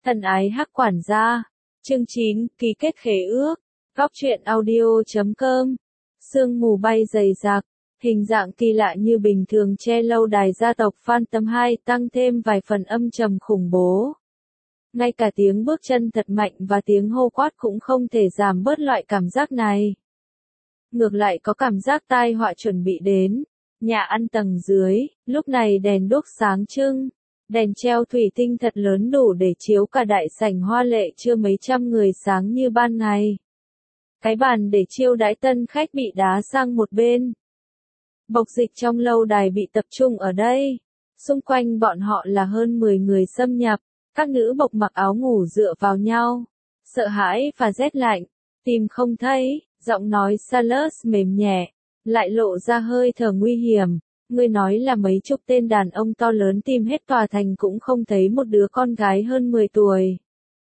Thân ái Hắc quản gia. Chương 9, ký kết khế ước. Góc truyện audio.com. Sương mù bay dày đặc, hình dạng kỳ lạ như bình thường che lâu đài gia tộc Phantom 2 tăng thêm vài phần âm trầm khủng bố. Ngay cả tiếng bước chân thật mạnh và tiếng hô quát cũng không thể giảm bớt loại cảm giác này. Ngược lại có cảm giác tai họa chuẩn bị đến. Nhà ăn tầng dưới, lúc này đèn đuốc sáng trưng. Đèn treo thủy tinh thật lớn đủ để chiếu cả đại sảnh hoa lệ chưa mấy trăm người sáng như ban ngày. Cái bàn để chiêu đãi tân khách bị đá sang một bên. Bộc dịch trong lâu đài bị tập trung ở đây. Xung quanh bọn họ là hơn 10 người xâm nhập. Các nữ bộc mặc áo ngủ dựa vào nhau. Sợ hãi và rét lạnh. Tìm không thấy, giọng nói Salus mềm nhẹ. Lại lộ ra hơi thở nguy hiểm. Ngươi nói là mấy chục tên đàn ông to lớn tìm hết tòa thành cũng không thấy một đứa con gái hơn 10 tuổi.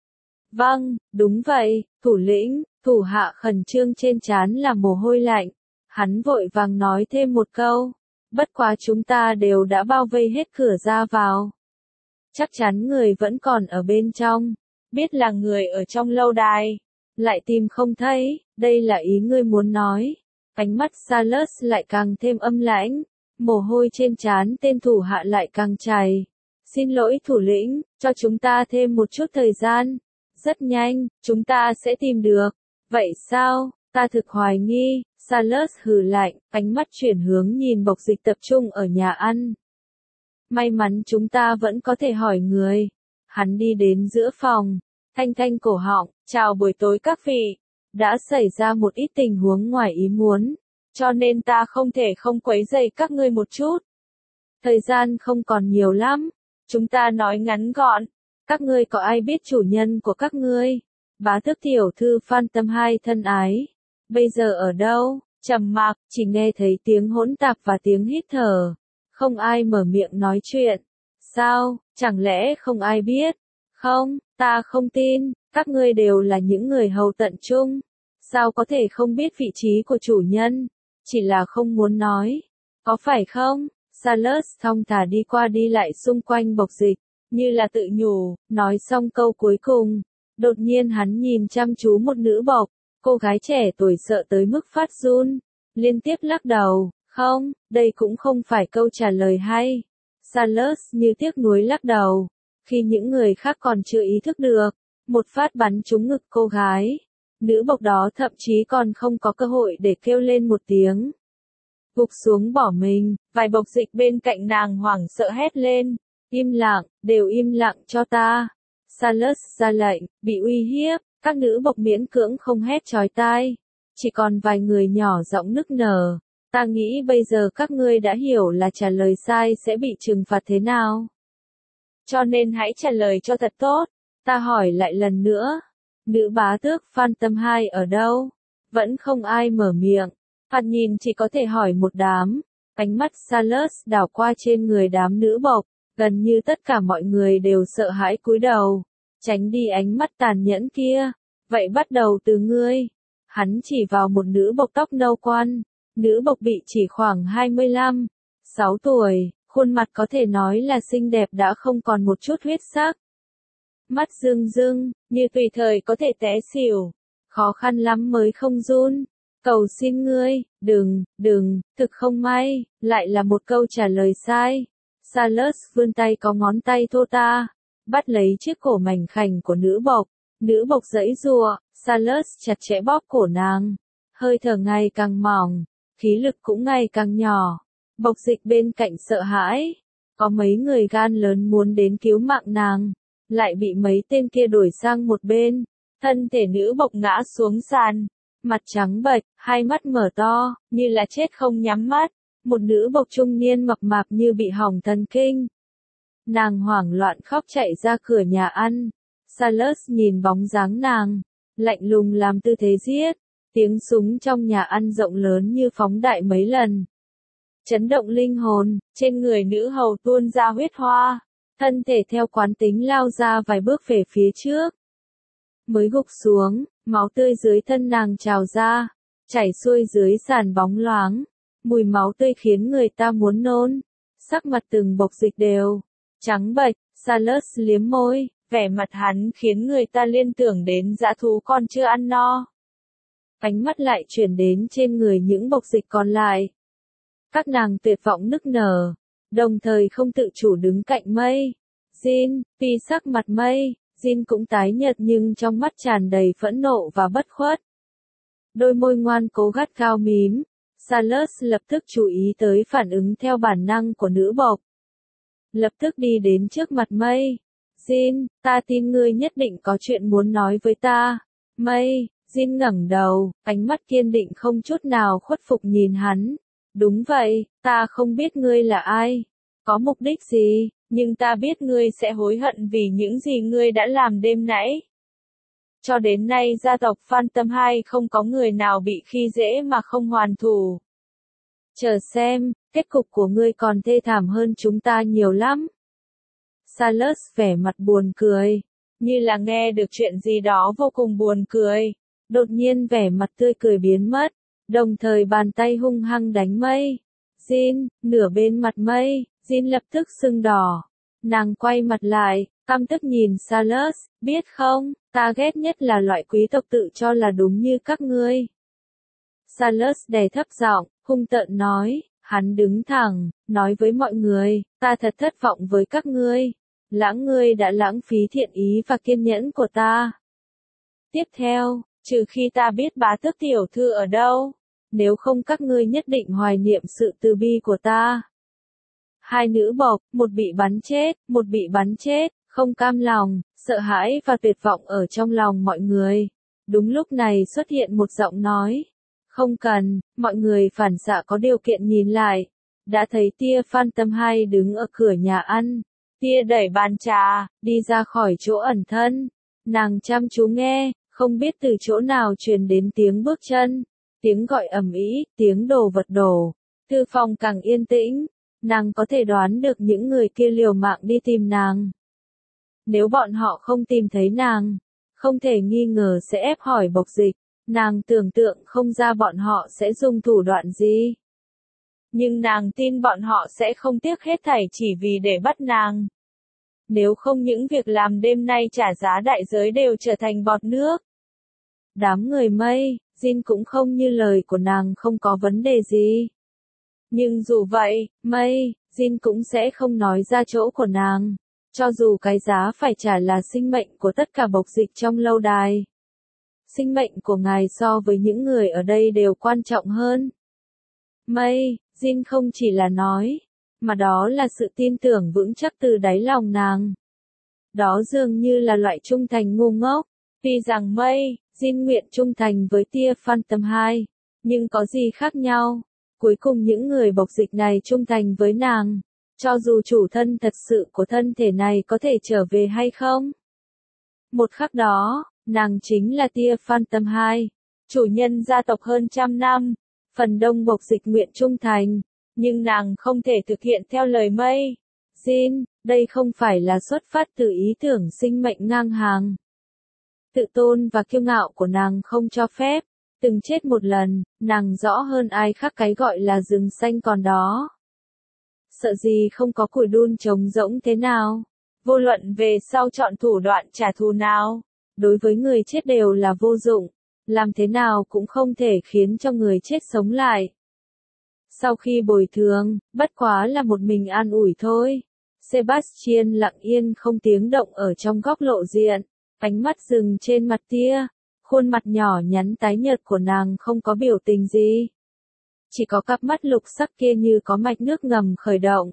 Vâng, đúng vậy, thủ lĩnh, thủ hạ khẩn trương trên trán là mồ hôi lạnh. Hắn vội vàng nói thêm một câu. Bất quá chúng ta đều đã bao vây hết cửa ra vào. Chắc chắn người vẫn còn ở bên trong. Biết là người ở trong lâu đài. Lại tìm không thấy, đây là ý ngươi muốn nói. Ánh mắt Salus lại càng thêm âm lãnh. Mồ hôi trên trán tên thủ hạ lại càng chảy. Xin lỗi thủ lĩnh, cho chúng ta thêm một chút thời gian. Rất nhanh, chúng ta sẽ tìm được. Vậy sao, ta thực hoài nghi. Salus hừ lạnh, ánh mắt chuyển hướng nhìn bộc dịch tập trung ở nhà ăn. May mắn chúng ta vẫn có thể hỏi người. Hắn đi đến giữa phòng. Thanh thanh cổ họng, chào buổi tối các vị. Đã xảy ra một ít tình huống ngoài ý muốn. Cho nên ta không thể không quấy rầy các ngươi một chút. Thời gian không còn nhiều lắm. Chúng ta nói ngắn gọn. Các ngươi có ai biết chủ nhân của các ngươi? Bá tước tiểu thư Phantom 2 thân ái. Bây giờ ở đâu? Trầm mặc, chỉ nghe thấy tiếng hỗn tạp và tiếng hít thở. Không ai mở miệng nói chuyện. Sao, chẳng lẽ không ai biết? Không, ta không tin, các ngươi đều là những người hầu tận trung. Sao có thể không biết vị trí của chủ nhân? Chỉ là không muốn nói. Có phải không? Salus thong thả đi qua đi lại xung quanh bộc dịch, như là tự nhủ, nói xong câu cuối cùng. Đột nhiên hắn nhìn chăm chú một nữ bộc, cô gái trẻ tuổi sợ tới mức phát run, liên tiếp lắc đầu, không, đây cũng không phải câu trả lời hay. Salus như tiếc nuối lắc đầu, khi những người khác còn chưa ý thức được, một phát bắn trúng ngực cô gái. Nữ bộc đó thậm chí còn không có cơ hội để kêu lên một tiếng. Gục xuống bỏ mình, vài bộc dịch bên cạnh nàng hoảng sợ hét lên. Im lặng, đều im lặng cho ta. Salus ra lệnh, bị uy hiếp, các nữ bộc miễn cưỡng không hét chói tai. Chỉ còn vài người nhỏ giọng nức nở. Ta nghĩ bây giờ các ngươi đã hiểu là trả lời sai sẽ bị trừng phạt thế nào. Cho nên hãy trả lời cho thật tốt. Ta hỏi lại lần nữa. Nữ bá tước Phantom 2 ở đâu? Vẫn không ai mở miệng. Phạt nhìn chỉ có thể hỏi một đám. Ánh mắt Salus đảo qua trên người đám nữ bộc. Gần như tất cả mọi người đều sợ hãi cúi đầu. Tránh đi ánh mắt tàn nhẫn kia. Vậy bắt đầu từ ngươi. Hắn chỉ vào một nữ bộc tóc nâu quan. Nữ bộc bị chỉ khoảng 25, 6 tuổi. Khuôn mặt có thể nói là xinh đẹp đã không còn một chút huyết sắc. Mắt rưng rưng, như tùy thời có thể té xỉu. Khó khăn lắm mới không run. Cầu xin ngươi, đừng, thực không may, lại là một câu trả lời sai. Salus vươn tay có ngón tay thô ta, bắt lấy chiếc cổ mảnh khảnh của nữ bộc. Nữ bộc giãy giụa, Salus chặt chẽ bóp cổ nàng. Hơi thở ngày càng mỏng, khí lực cũng ngày càng nhỏ. Bộc dịch bên cạnh sợ hãi. Có mấy người gan lớn muốn đến cứu mạng nàng. Lại bị mấy tên kia đuổi sang một bên. Thân thể nữ bộc ngã xuống sàn. Mặt trắng bệch, hai mắt mở to, như là chết không nhắm mắt. Một nữ bộc trung niên mập mạp như bị hỏng thần kinh. Nàng hoảng loạn khóc chạy ra cửa nhà ăn. Salus nhìn bóng dáng nàng. Lạnh lùng làm tư thế giết. Tiếng súng trong nhà ăn rộng lớn như phóng đại mấy lần. Chấn động linh hồn, trên người nữ hầu tuôn ra huyết hoa. Thân thể theo quán tính lao ra vài bước về phía trước. Mới gục xuống, máu tươi dưới thân nàng trào ra, chảy xuôi dưới sàn bóng loáng. Mùi máu tươi khiến người ta muốn nôn. Sắc mặt từng bộc dịch đều trắng bệch. Salus liếm môi, Vẻ mặt hắn khiến người ta liên tưởng đến dã thú còn chưa ăn no. Ánh mắt lại chuyển đến trên người những bộc dịch còn lại. Các nàng tuyệt vọng nức nở, đồng thời không tự chủ đứng cạnh Mây. Jin, vì sắc mặt Mây, Jin cũng tái nhợt nhưng trong mắt tràn đầy phẫn nộ và bất khuất. Đôi môi ngoan cố gắt cao mím, Salus lập tức chú ý tới phản ứng theo bản năng của nữ bộc. Lập tức đi đến trước mặt Mây. Jin, ta tin ngươi nhất định có chuyện muốn nói với ta. Mây, Jin ngẩng đầu, ánh mắt kiên định không chút nào khuất phục nhìn hắn. Đúng vậy, ta không biết ngươi là ai, có mục đích gì, nhưng ta biết ngươi sẽ hối hận vì những gì ngươi đã làm đêm nãy. Cho đến nay gia tộc Phantom 2 không có người nào bị khi dễ mà không hoàn thủ. Chờ xem, kết cục của ngươi còn thê thảm hơn chúng ta nhiều lắm. Salus vẻ mặt buồn cười, như là nghe được chuyện gì đó vô cùng buồn cười. Đột nhiên vẻ mặt tươi cười biến mất, đồng thời bàn tay hung hăng đánh Mây. Jin, nửa bên mặt Mây, Jin lập tức sưng đỏ. Nàng quay mặt lại, căm tức nhìn Salus, biết không, ta ghét nhất là loại quý tộc tự cho là đúng như các ngươi. Salus đè thấp giọng, hung tợn nói, hắn đứng thẳng, nói với mọi người, ta thật thất vọng với các ngươi. Ngươi đã lãng phí thiện ý và kiên nhẫn của ta. Tiếp theo, trừ khi ta biết bá tước tiểu thư ở đâu, nếu không các ngươi nhất định hoài niệm sự từ bi của ta. Hai nữ bộc, một bị bắn chết, không cam lòng, sợ hãi và tuyệt vọng ở trong lòng mọi người. Đúng lúc này xuất hiện một giọng nói. Không cần, mọi người phản xạ có điều kiện nhìn lại. Đã thấy tia Phantom 2 đứng ở cửa nhà ăn. Tia đẩy bàn trà, đi ra khỏi chỗ ẩn thân. Nàng chăm chú nghe, không biết từ chỗ nào truyền đến tiếng bước chân, tiếng gọi ầm ĩ, tiếng đồ vật đổ. Thư phòng càng yên tĩnh, nàng có thể đoán được những người kia liều mạng đi tìm nàng. Nếu bọn họ không tìm thấy nàng, không thể nghi ngờ sẽ ép hỏi bộc dịch, nàng tưởng tượng không ra bọn họ sẽ dùng thủ đoạn gì. Nhưng nàng tin bọn họ sẽ không tiếc hết thảy chỉ vì để bắt nàng. Nếu không những việc làm đêm nay trả giá đại giới đều trở thành bọt nước. Đám người Mây, Jin cũng không như lời của nàng không có vấn đề gì. Nhưng dù vậy, Mây, Jin cũng sẽ không nói ra chỗ của nàng. Cho dù cái giá phải trả là sinh mệnh của tất cả bộc dịch trong lâu đài. Sinh mệnh của ngài so với những người ở đây đều quan trọng hơn. Mây, Jin không chỉ là nói, mà đó là sự tin tưởng vững chắc từ đáy lòng nàng. Đó dường như là loại trung thành ngu ngốc. Tuy rằng Mây, Jin nguyện trung thành với tia Phantom 2, nhưng có gì khác nhau? Cuối cùng những người bộc dịch này trung thành với nàng, cho dù chủ thân thật sự của thân thể này có thể trở về hay không. Một khắc đó, nàng chính là tia Phantom 2, chủ nhân gia tộc hơn 100 năm, phần đông bộc dịch nguyện trung thành, nhưng nàng không thể thực hiện theo lời Mây. Jin, đây không phải là xuất phát từ ý tưởng sinh mệnh ngang hàng. Tự tôn và kiêu ngạo của nàng không cho phép. Từng chết một lần, nàng rõ hơn ai khác cái gọi là rừng xanh còn đó. Sợ gì không có củi đun trống rỗng thế nào. Vô luận về sau chọn thủ đoạn trả thù nào, đối với người chết đều là vô dụng. Làm thế nào cũng không thể khiến cho người chết sống lại. Sau khi bồi thường, bất quá là một mình an ủi thôi. Sebastian lặng yên không tiếng động ở trong góc lộ diện, ánh mắt dừng trên mặt tia. Khuôn mặt nhỏ nhắn tái nhợt của nàng không có biểu tình gì. Chỉ có cặp mắt lục sắc kia như có mạch nước ngầm khởi động.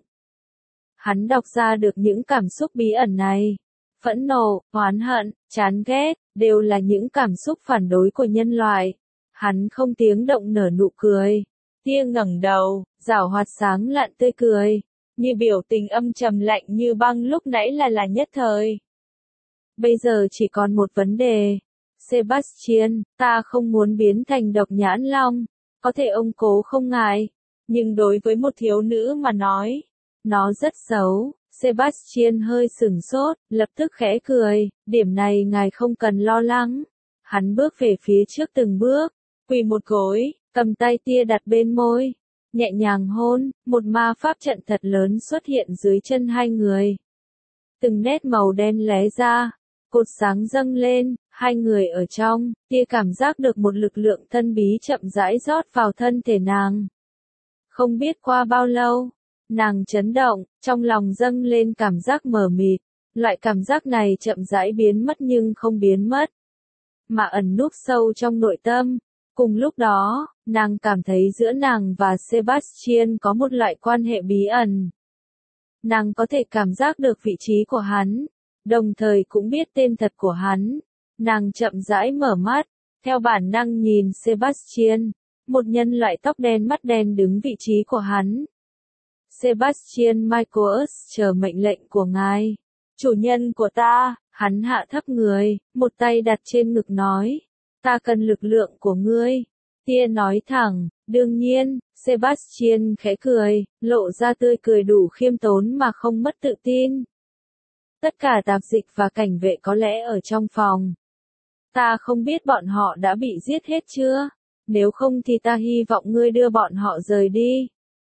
Hắn đọc ra được những cảm xúc bí ẩn này. Phẫn nộ, oán hận, chán ghét, đều là những cảm xúc phản đối của nhân loại. Hắn không tiếng động nở nụ cười. Tia ngẩng đầu, giảo hoạt sáng lạn tươi cười. Như biểu tình âm trầm lạnh như băng lúc nãy là nhất thời. Bây giờ chỉ còn một vấn đề. Sebastian, ta không muốn biến thành độc nhãn long. Có thể ông cố không ngại. Nhưng đối với một thiếu nữ mà nói, nó rất xấu. Sebastian hơi sửng sốt, lập tức khẽ cười. Điểm này ngài không cần lo lắng. Hắn bước về phía trước từng bước, quỳ một gối, cầm tay tia đặt bên môi. Nhẹ nhàng hôn, một ma pháp trận thật lớn xuất hiện dưới chân hai người. từng nét màu đen lóe ra, cột sáng dâng lên, hai người ở trong, tia cảm giác được một lực lượng thân bí chậm rãi rót vào thân thể nàng. Không biết qua bao lâu, nàng chấn động, trong lòng dâng lên cảm giác mờ mịt, loại cảm giác này chậm rãi biến mất nhưng không biến mất, mà ẩn núp sâu trong nội tâm. Cùng lúc đó, nàng cảm thấy giữa nàng và Sebastian có một loại quan hệ bí ẩn. Nàng có thể cảm giác được vị trí của hắn, đồng thời cũng biết tên thật của hắn. Nàng chậm rãi mở mắt, theo bản năng nhìn Sebastian, một nhân loại tóc đen mắt đen đứng vị trí của hắn. Sebastian Michaels, chờ mệnh lệnh của ngài. Chủ nhân của ta, hắn hạ thấp người, một tay đặt trên ngực nói. Ta cần lực lượng của ngươi. Tia nói thẳng, đương nhiên, Sebastian khẽ cười, lộ ra tươi cười đủ khiêm tốn mà không mất tự tin. Tất cả tạp dịch và cảnh vệ có lẽ ở trong phòng. Ta không biết bọn họ đã bị giết hết chưa? Nếu không thì ta hy vọng ngươi đưa bọn họ rời đi.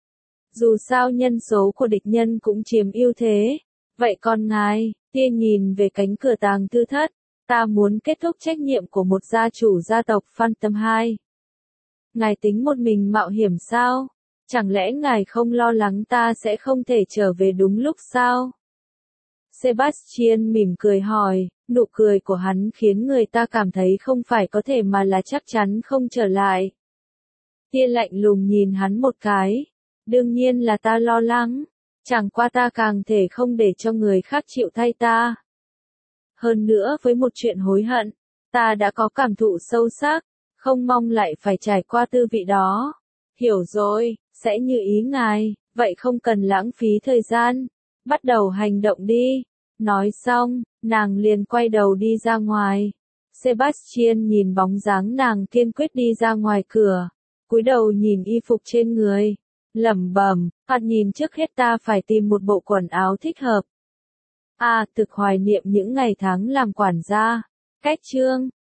Dù sao nhân số của địch nhân cũng chiếm ưu thế. Vậy còn ngài, Tia nhìn về cánh cửa tàng thư thất. Ta muốn kết thúc trách nhiệm của một gia chủ gia tộc Phantom 2. Ngài tính một mình mạo hiểm sao? Chẳng lẽ ngài không lo lắng ta sẽ không thể trở về đúng lúc sao? Sebastian mỉm cười hỏi, nụ cười của hắn khiến người ta cảm thấy không phải có thể mà là chắc chắn không trở lại. Tia lạnh lùng nhìn hắn một cái. Đương nhiên là ta lo lắng. Chẳng qua ta càng thể không để cho người khác chịu thay ta. Hơn nữa với một chuyện hối hận, ta đã có cảm thụ sâu sắc, không mong lại phải trải qua tư vị đó. Hiểu rồi, sẽ như ý ngài, vậy không cần lãng phí thời gian. Bắt đầu hành động đi. Nói xong, nàng liền quay đầu đi ra ngoài. Sebastian nhìn bóng dáng nàng kiên quyết đi ra ngoài cửa, cúi đầu nhìn y phục trên người, lẩm bẩm, nhìn trước hết ta phải tìm một bộ quần áo thích hợp. Thực hoài niệm những ngày tháng làm quản gia. Cách chương